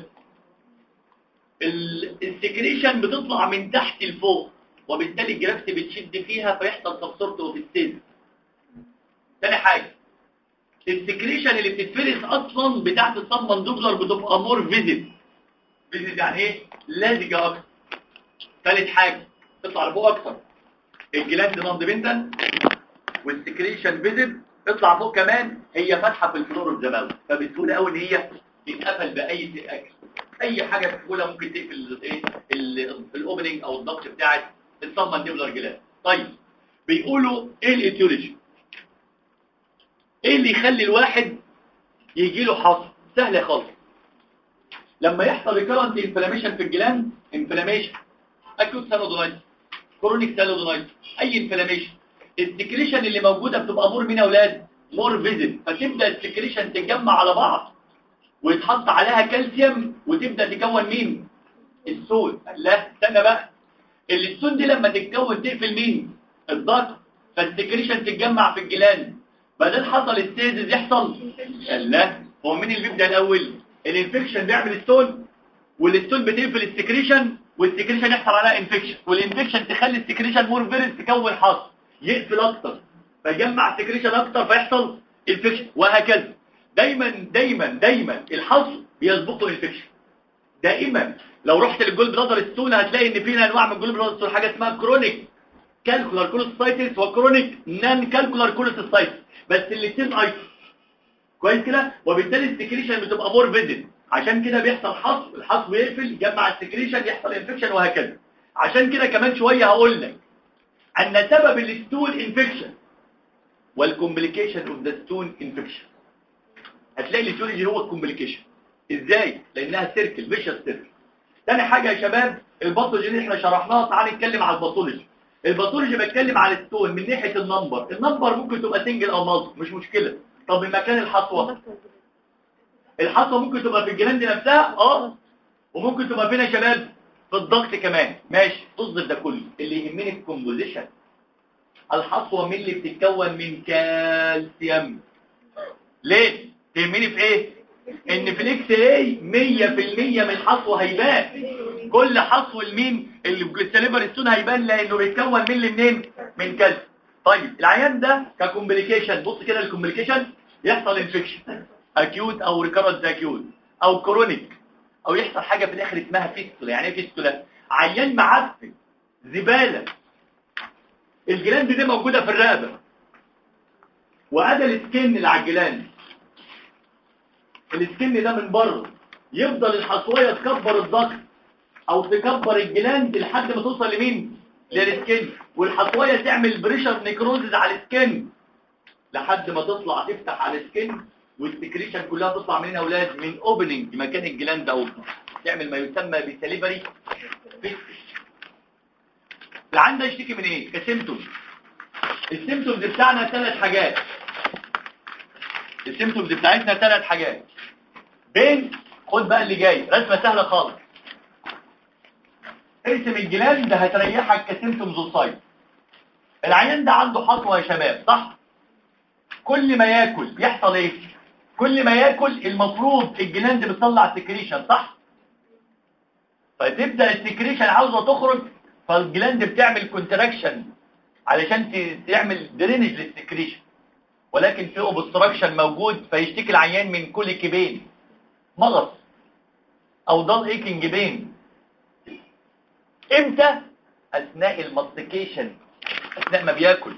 السكريشن بتطلع من تحت لفوق، وبالتالي الجرافت بتشد فيها فيحصل سبسورت وفيستيز. ثاني حاجه السكريشن اللي بتتفرز اصلا بتاعت السبمانديبولار بتبقى مور فيزيت يعني ايه؟ لازجه اكتر. ثالث حاجه تطلع لفوق اكتر، الجلاند نون ديبندنت والسكريشن فيزيت تطلع فوق كمان، هي فاتحه في الفلور الزماوي، فبسهوله قوي ان هي تتقفل باي اكل. اي حاجه تقولها ممكن تقفل الاوبننج او الضغط بتاعت السبمانديبولار جلاند. طيب بيقولوا ايه الايتيولوجي؟ ايه اللي يخلي الواحد يجي له حصو؟ سهله خالص. لما يحصل ريكارنت انفلاميشن في الجلاند، انفلاميشن اكيوت تالودونايتس، كرونيك تالودونايتس، اي انفلاميشن، السكريشن اللي موجوده بتبقى مور مين يا اولاد؟ مور فيزيت، فتبدا السكريشن تتجمع على بعض ويتحط عليها كالسيوم وتبدا تكون مين؟ السول. لا استنى بقى، السول دي لما تتكون تقفل مين؟ الضغط، فالسكريشن تتجمع في الجلاند، بعدين حصل الستيزز يحصل. لا، هو مين اللي بيبدا الاول؟ الانفكشن بيعمل الستول، والستول بتقفل السكريشن، والسكريشن يحصل عليها انفكشن، والانفكشن تخلي السكريشن مور فيرس تكون حصو يقفل اكتر فيجمع سكريشن اكتر فيحصل انفكشن، وهكذا. دايما الحصو بيسبقه الانفكشن. دائما لو رحت للجول بلادر ستون هتلاقي ان في انواع من الجول بلادر ستون، حاجه اسمها كرونيك كالكولار كولوسيستايتس وكرونيك نان كالكولار كولوسيستايتس، بس الاثنين ايتم كويس كده، وبالتالي السكريشن بتبقى مور فيزيت. عشان كده بيحصل حصو، الحصو يقفل يجمع السكريشن يحصل انفكشن وهكذا. عشان كده كمان شويه هقول لك ان سبب الستول انفكشن والكومبليكيشن اوف ذا ستول انفكشن. هتلاقي الاتيولوجي هو الكومبليكيشن. ازاي؟ لانها سيركل فيشس سيركل. تاني حاجه يا شباب الباثولوجي اللي احنا شرحناها، تعالى نتكلم على الباثولوجي. الباثولوجي بتكلم على الستون من ناحيه النمبر ممكن تبقى سنجل او مالتي مش مشكله. طب مكان الحصوه ممكن تبقى في الجلاند نفسها وممكن تبقى فين يا شباب؟ في الضغط كمان. ماشي، تصدر ده كله. اللي يهمني الكومبوزيشن. الحصوه من اللي بتتكون من كالسيوم. ليه؟ تهمني في ايه؟ ان في الاكس راي 100% من الحصوه هيبان. كل حصو المين السليفر ستون هيبان لانه بيتكون من اللي منين؟ من كالسيوم. طيب العيان ده ككومبليكيشن، بص كده الكومبليكيشن يحصل انفكشن اكيوت او ريكارنت اكيوت او كرونيك، او يحصل حاجه في الاخر اسمها فيستولا. يعني ايه فيستولا؟ عيان معفن زباله. الجلاند دي موجوده في الرقبه وادى السكن اللي على الجلاند. السكن ده من بره يفضل الحصويه تكبر الضغط او تكبر الجلاند لحد ما توصل لمين؟ للسكن. والحصويه تعمل بريشر نيكروزز على السكن لحد ما تطلع تفتح على السكن، والسكريشن كلها تطلع منين يا اولاد؟ من اوبننج مكان الجلاند او تعمل ما يسمى بسليفري فيستس. العيان ده يشتكي من ايه كسيمتوم؟ السيمتومز بتاعنا ثلاث حاجات. السيمتومز بتاعتنا ثلاث حاجات. بين، خد بقى اللي جاي رسمه سهله خالص. ارسم الجلاند هتريحك كسيمتومز وصايد. العيان ده عنده حصوه يا شباب، صح؟ كل ما ياكل يحصل ايه؟ كل ما ياكل المفروض الجلاند بتطلع سكريشن، صح؟ فتبدا السكريشن عاوزه تخرج، فالجلاند بتعمل كونتراكشن علشان تعمل درينج للسكريشن، ولكن في اوبستراكشن موجود فيشتكي العيان من كوليك بين، مغص او ضل ايكنج بين. امتى؟ اثناء الماستيكيشن، اثناء ما بياكل،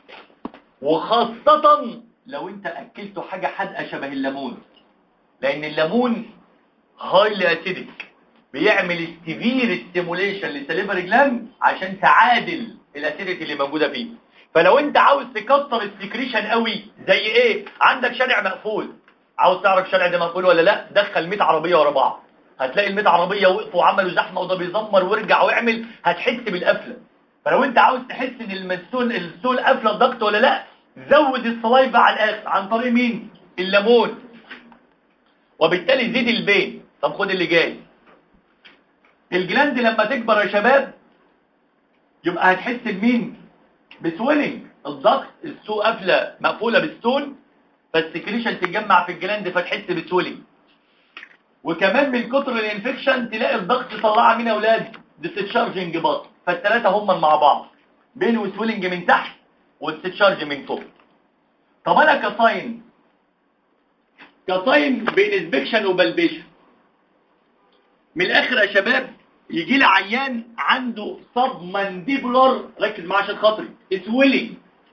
وخاصة لو انت اكلته حاجة حادقة شبه الليمون، لان الليمون هايلي اسيدك، بيعمل سيفير ستيموليشن للسليفري جلاند عشان تعادل الاسيديتي اللي موجودة فيه. فلو انت عاوز تكتر السكريشن قوي، زي ايه؟ عندك شارع مقفول، عاوز تعرف الشارع ده مقفول ولا لا؟ دخل 100 عربية ورا بعض، هتلاقي ال 100 عربية وقفوا وعملوا زحمة وده بيزمر وارجع واعمل، هتحس بالقفلة. فلو انت عاوز تحس ان الستول قافله الضغط ولا لا، زود الصلايفه على الاخر عن طريق مين؟ الليمون، وبالتالي زيد البين. طب خد اللي جاي. الجلاند لما تكبر يا شباب يبقى هتحس بمين؟ بسويلنج الضغط. السو قافله مقفوله بالستون، فالسكريشن تتجمع في الجلاند فتحس بسويلنج. وكمان من كتر الانفكشن تلاقي الضغط طلعها مين يا اولاد؟ ديستشارجنج بطن. فالثلاثه هم مع بعض، بين وسويلنج من تحت والديستشارج من فوق. طب انا كصاين بين انسبكشن وبلبيشن، من الاخر يا شباب يجي لي عيان عنده سب مانديبولار، ركز معايا عشان خاطري، سويلنج.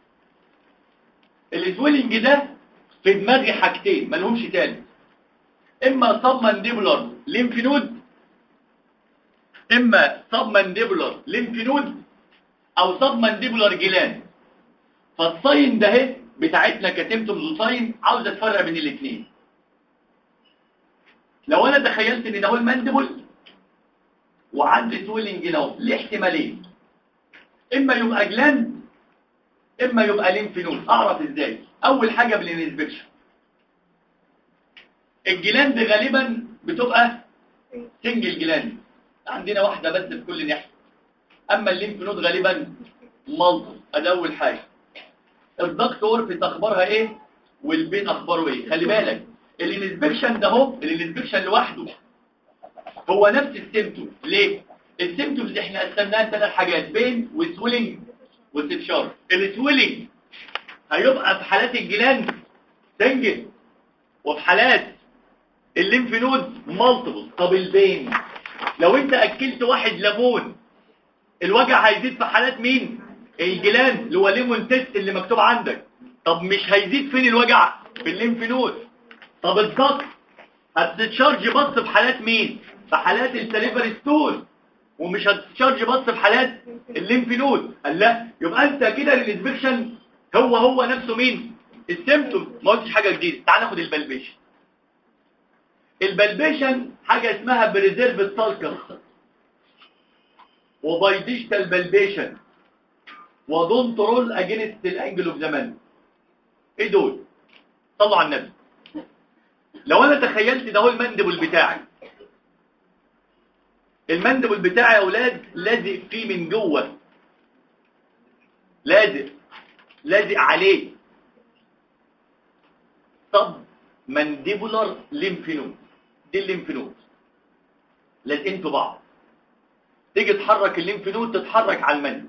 السويلنج ده في دماغي حاجتين ما لهمش تاني، اما سب مانديبولار ليمف نود، اما سب مانديبولار ليمف نود او سب مانديبولار جلاند. فالصاين ده اهي بتاعتنا كسيمتومز وصاين عاوز اتفرق بين الاثنين. لو انا تخيلت ان ده هو المانديبول وعندي سويلنج هنا، ليه احتمالين، اما يبقى جلاند اما يبقى ليمف نود. اعرف ازاي؟ اول حاجه بالانسبكشن. الجلاند غالبا بتبقى سنجل جلاند، عندنا واحده بس في كل ناحيه، اما الليمف نود غالبا مالتي. ادي اول حاجه. الضغط اورفيس اخبارها ايه والبين اخباره ايه؟ خلي بالك الانسبكشن ده اهو، الانسبكشن لوحده هو نفس السيمتوم. ليه؟ السيمتومز احنا قسمناها ثلاث حاجات، بين وسويلنج واستبشار. السويلنج هيبقى في حالات الجلاند سنجل، وفي حالات الليمف نود مالتيبل. طب البين، لو انت اكلت واحد ليمون الوجع هيزيد في حالات مين؟ الجلاند اللي هو ليمون تيست اللي مكتوب عندك. طب مش هيزيد فين الوجع؟ في الليمف نود. طب الضغط هتتشارج بس في حالات مين؟ في حالات السليفري ستول. ومش هتشارج بس في حالات الليمف نود. قال لا، يبقى انت كده الانسبكشن هو نفسه مين؟ السيمتوم. ما قلتش حاجه جديده. تعال ناخد البلبيشن. البلبيشن حاجه اسمها بريزيرف سالكس وبايديجيتال بلبيشن ودونت رول اجينست الانجل اوف زمان. ايه دول؟ طلعوا على النبي. لو انا تخيلت ده هو المندبل بتاعي، المندبل بتاعي يا اولاد لازق فيه من جوه، لازق عليه طب مانديبولار ليمف نود. دي الليمف نود لازقين في بعض. تيجي تحرك الليمف نود تتحرك على المندبل،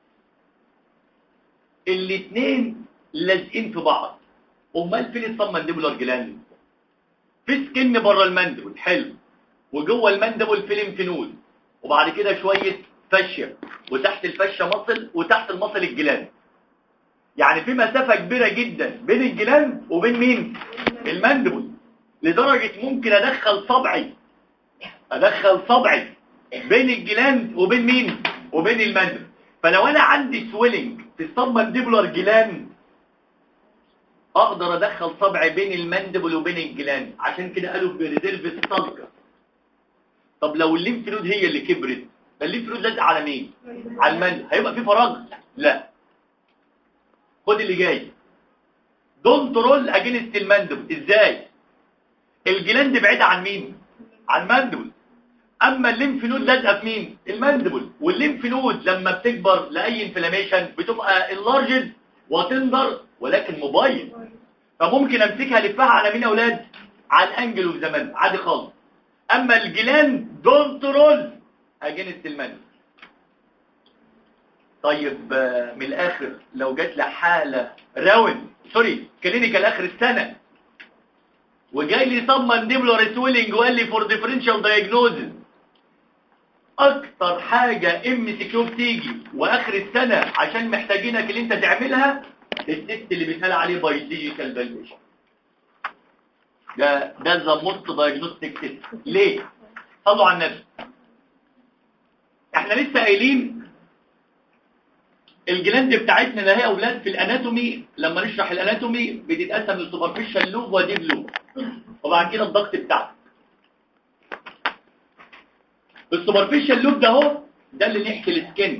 الاثنين لازقين في بعض. امال فين الصب مانديبولار جلاند؟ في سكن بره المندبل، حلو، وجوه المندبل في ليمف نود، وبعد كده شويه فشه، وتحت الفشه مصل، وتحت المصل الجلاند. يعني في مسافه كبيره جدا بين الجلاند وبين مين؟ المندبل، لدرجه ممكن ادخل صبعي بين الجلاند وبين مين؟ وبين المندبل. فلو انا عندي سويلنج في الصب مانديبولار جلاند اقدر ادخل صبعي بين المندبل وبين الجلاند. عشان كده قالوا بريزيرف سالكس. طب لو الليمف نود هي اللي كبرت، الليمف نود لازقه على مين؟ على المندبل، هيبقى في فراغ؟ لا. خد اللي جاي. دونت رول اجينست المندبل. ازاي؟ الجلاند بعيده عن مين؟ عن المندبل. اما الليمف نود لازقه في مين؟ المندبل. والليمف نود لما بتكبر لاي انفلاميشن بتبقى انلارجد وتندر ولكن موبايل، فممكن امسكها الفها على مين يا اولاد؟ على الانجل اوف زمان عادي خالص. اما الجلاند دونت رول اجينست المندبل. طيب من الاخر لو جات لي حاله كلينيكال اخر السنه وجاي لي صب مانديبولار سويلنج وقال لي فور ديفرنشال دايجنوزز، اكتر حاجه MCQ بتيجي واخر السنه عشان محتاجينك اللي انت تعملها التست اللي بيتقال عليه بايولوجيكال فاليديشن. ده ذا موست دايجنوستيك تيست. ليه؟ صلوا على النبي. احنا لسه قايلين الجلاند بتاعتنا اللي هي اولاد في الاناتومي، لما نشرح الاناتومي بتتقسم للسوبرفيشال لوب وديب لوب، وبعد كده الضغط بتاعها. السوبرفيشال لوب ده اهو، ده اللي ناحيه السكن،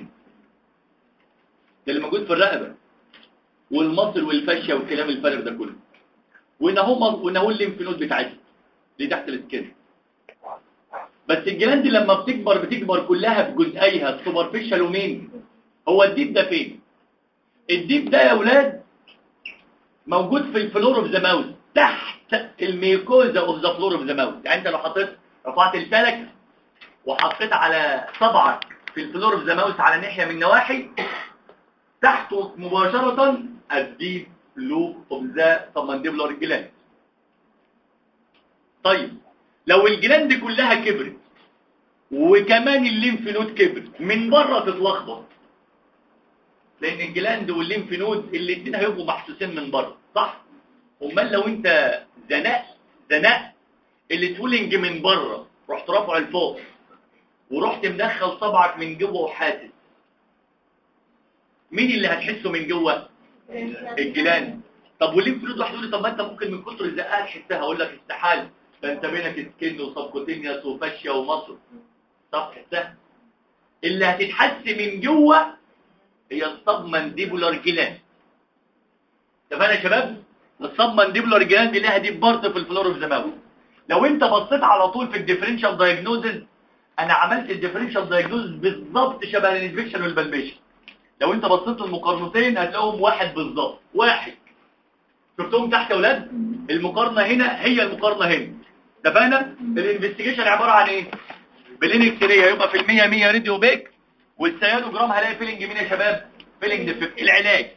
ده اللي موجود في الرقبه والمصل والفشه والكلام الفارغ ده كله. وإنه الليمف نود بتاعتها اللي تحت السكن. بس الجلاند لما بتكبر كلها بجزئيها، السوبرفيشال ومين؟ هو الديب ده فين؟ الديب ده يا اولاد موجود في الفلور اوف ذا ماوث، تحت الميكوزا اوف ذا فلور اوف ذا ماوث. يعني انت لو رفعت لسانك وحطيت على صبعك في الفلور اوف ذا ماوث على ناحيه من النواحي، تحته مباشره الديب لوب اوف ذا سبمانديبولار جلاند. طيب لو الجلاند كلها كبرت وكمان الليمف نود كبر من بره تتلخبط، لان الجلاند والليمف نود الاثنين هيبقوا محسوسين من بره، صح؟ امال لو انت زنقت التولنج من بره، رحت رافعه لفوق ورحت مدخل صبعك من جوه وحاسس، مين اللي هتحسه من جوه؟ الجلاند. طب والليمف نود واحد يقول لي طب ما انت ممكن من كتر الزقاق تحسها. اقول لك استحاله، ده انت بينك سكن وسبكوتينيوس وفاشيا ومصل. طب تحسها. اللي هتتحس من جوه هي السبمانديبولار جلاند. تمام يا شباب؟ السبمانديبولار جلاند ليها ديب بارت في الفلور اوف ذا ماوث. لو انت بصيت على طول في الديفرنشال دايجنوزز، انا عملت الديفرنشال دايجنوزز بالظبط شبه الانسبكشن والبلبيشن. لو انت بصيت للمقارنتين هتلاقيهم واحد بالظبط، واحد. شفتهم تحت يا اولاد؟ المقارنه هنا هي المقارنه هنا. اتفقنا؟ الانفستيجيشن عباره عن ايه؟ بالانكسريه يبقى في المية 100 راديو بيك، والسيانوجرام هلاقي فيلنج مين يا شباب؟ فيلنج ديفكت. العلاج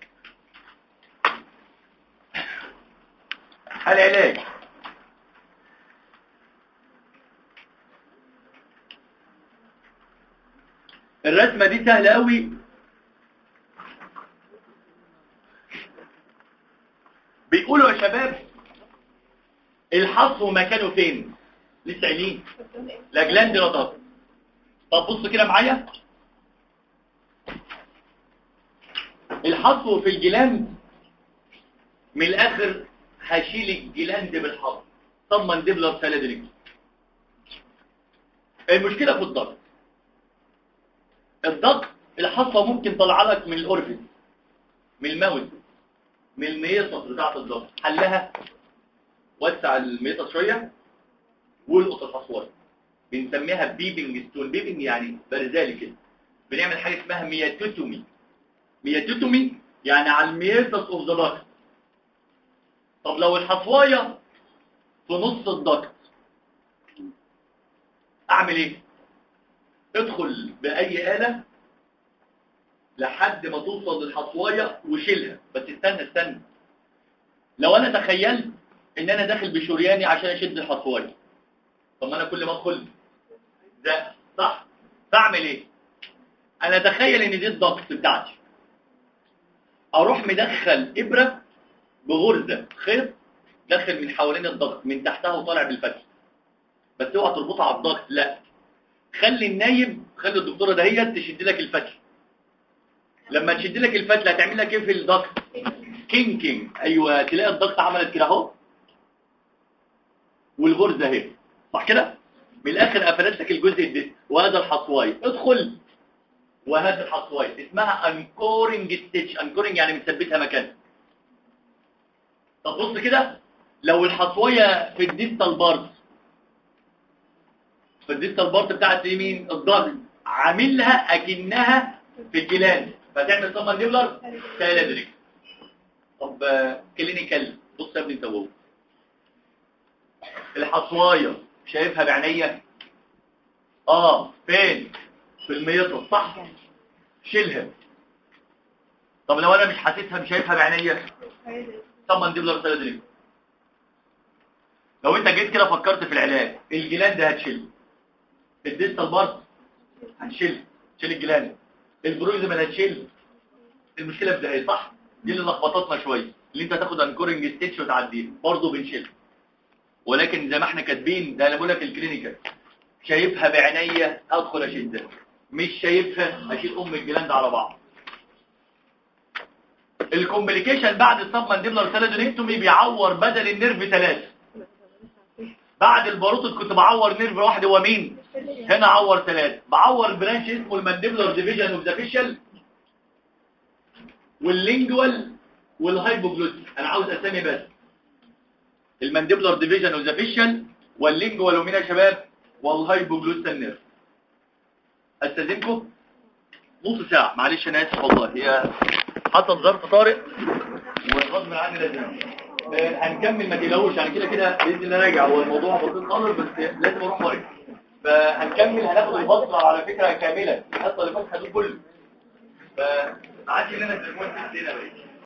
الرسمه دي سهله قوي. بيقولوا يا شباب الحصو مكانه فين؟ لسه قايلين لا جلاند لا ضغط. طب بص كده معايا، الحصو في الجلاند من الاخر هشيل الجلاند بالحصو. طب مانديبلر سالادريك. المشكله في الضغط. الضغط الحصوه ممكن طلع لك من الاورفيس، من الماوس، من الميطه بتاعه الضغط. حلها وسع الميطه شويه والقط الحصويه. بنسميها بيبنج ستون. بيبنج يعني برزالي كده. بنعمل حاجه اسمها مياتوتومي. مياتوتومي يعني على الميتس اوف ذا ضغط. طب لو الحصوايه في نص الضغط اعمل ايه؟ ادخل باي آلة لحد ما توصل للحصوايه وشيلها. بس استنى، لو انا تخيلت ان انا داخل بشرياني عشان اشد الحصوايه، طب ما انا كل ما ادخل ده صح؟ بعمل ايه؟ انا اتخيل ان دي الضغط بتاعتي، اروح مدخل ابره بغرزه خيط داخل من حوالين الضغط من تحتها وطالع بالفتح. بس اوعى تربطها على الضغط، لا، خلي النايب، خلي الدكتوره دهيت تشد لك الفتح. لما تشد لك الفتله هتعمل لك ايه في الضغط؟ كينكينج. ايوه، تلاقي الضغط عملت كده اهو والغرزه اهي، صح كده؟ من الاخر قفلت لك الجزء ده. وهذا الحصواي ادخل، وهذا الحصواي اسمها انكورنج ستيتش. انكورنج يعني مثبتها مكانها. طب بص كده، لو الحصوايه في الديستال بارت، في الديستال بارت بتاعت اليمين الضغط عاملها اكنها في الجلاند، فتعمل طبعا نيبلر سالادريك. طب كلينيكال، بص يا ابني انت وهو، الحصوايه شايفها بعينيا؟ فين؟ في الميطه، صح؟ شيلها. طب لو انا مش حاسسها، مش شايفها بعينيا، طب مانديبلر سالادريك. لو انت جيت كده فكرت في العلاج، الجلاند هتشيل، الديستال بارت هتشيل، تشيل الجلاند، البروكسيمال هتشيل. المشكله في ده ايه؟ صح؟ دي اللي لخبطتنا شويه، اللي انت تاخد انكورنج ستيتش وتعديه برضه بنشيل. ولكن زي ما احنا كاتبين ده، انا بقول لك الكلينيكال، شايفها بعينيا ادخل اشدها، مش شايفها اشيل الجلاند على بعض. الكومبليكيشن بعد السب مانديبلر سالادريكتومي بيعور بدل النيرف 3. بعد الباروتد كنت بعور نيرف واحد، هو مين؟ هنا عور 3. بعور برانش اسمه المانديبلر ديفيجن اوف ذا فيشل واللينجوال والهايبوجلوتيك. انا عاوز اسامي بس، المانديبلر ديفيجن اوف ذا فيشل واللينجوال ومين يا شباب؟ والهايبوجلوتال نيرف. استاذنكم نص ساعه، معلش انا اسف والله، هي حصل ظرف طارئ وغصب عني لازم. هنكمل ما تقلقوش، يعني كده كده باذن الله راجع. هو الموضوع بسيط خالص بس لازم اروح وارجع. فهنكمل، هناخد الفصل على فكره كامله، الحصه اللي فاتت هتقول كله. فعادي ان انا تليفون في الدنيا.